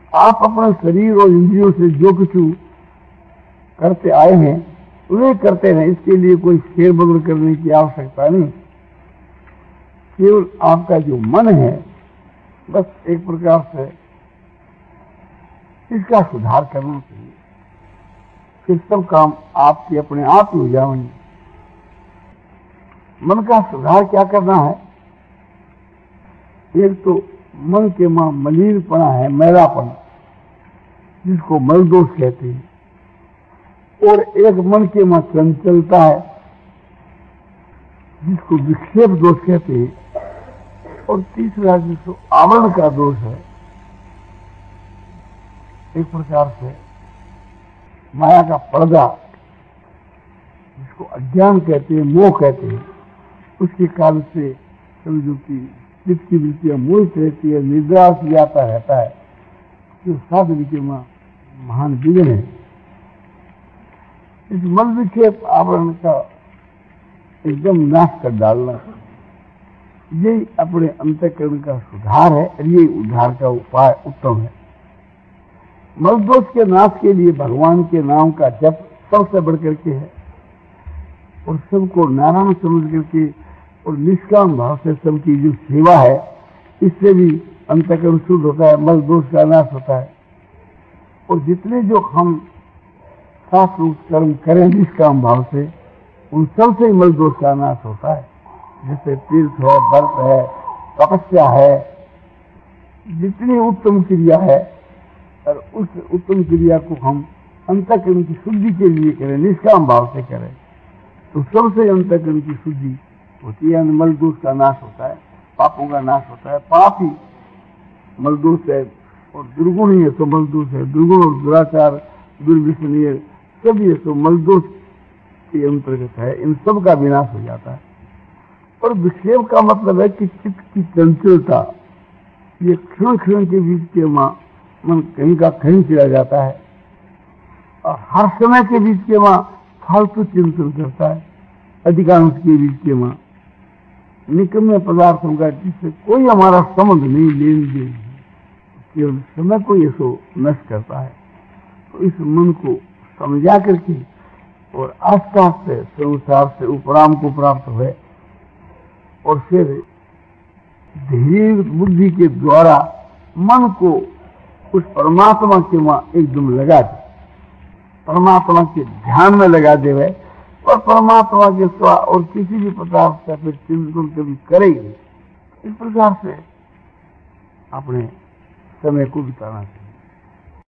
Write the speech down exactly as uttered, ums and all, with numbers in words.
आप अपने शरीर और इंद्रियों से जो कुछ करते आए हैं वे करते रहें, इसके लिए कोई फेर बदल करने की आवश्यकता नहीं। केवल आपका जो मन है बस एक प्रकार से इसका सुधार करना चाहिए, फिर सब काम आपके अपने आप ही हो जाएंगे। मन का सुधार क्या करना है? एक तो मन के मां मलिनपना है, मैलापन, जिसको मल दोष कहते हैं, और एक मन के मां चंचलता है जिसको विक्षेप दोष कहते हैं, और तीसरा जिसको आवरण का दोष है। एक प्रकार से माया का पर्दा, जिसको अज्ञान कहते हैं, मोह कहते हैं, उसके कारण से समझो कि चित्त की वृत्तियां मोहित रहती है, निद्रा से जाता रहता है, जो साधन के मां महान विघ्न है। इस मन विक्षेप आवरण का एकदम नाश कर डालना, यही अपने अंतःकरण का सुधार है, और यही उद्धार का उपाय उत्तम है। मल दोष के नाश के लिए भगवान के नाम का जप सबसे बढ़ करके है, और सबको नारायण समझ करके और निष्काम भाव से सबकी जो सेवा है, इससे भी अंतःकरण शुद्ध होता है, मल दोष का नाश होता है। और जितने जो हम शास्त्र कर्म करें निष्काम भाव से, उन सबसे ही मल दोष का नाश होता है। जैसे तीर्थ है, व्रत है, तपस्या है, जितनी उत्तम क्रिया है, और उस उत्तम क्रिया को हम अंतःकरण की शुद्धि के लिए करें, निष्काम भाव से करें, तो सबसे अंतःकरण की शुद्धि होती है, मल दोष का नाश होता है, पापों का नाश होता है। पाप ही मल दोष है, और दुर्गुण ही है तो मल दोष है। दुर्गुण और दुराचार, दुर्व्यसनीय सब ये तो मल दोष के अंतर्गत है, इन सब का विनाश हो जाता है। और विक्षेप का मतलब है कि चित्त की चंचलता, ये क्षण क्षण के बीच के मां मन कहीं का कहीं चला जाता है, और हर समय के बीच के मां फालतू चिंतन करता है, अधिकांश के बीच के मां निकम्मे पदार्थों का जिससे कोई हमारा संबंध नहीं, लेन देन, केवल समय को ये सो नष्ट करता है। तो इस मन को समझा करके और आस्था से संसार से उपराम को प्राप्त हुए, और फिर धीरे बुद्धि के द्वारा मन को उस परमात्मा के वहां एकदम लगा दे, परमात्मा के ध्यान में लगा दे वह, और परमात्मा के सिवा और किसी भी प्रकार से फिर चिंतन कभी करेगी। इस प्रकार से अपने समय को बिताना चाहिए।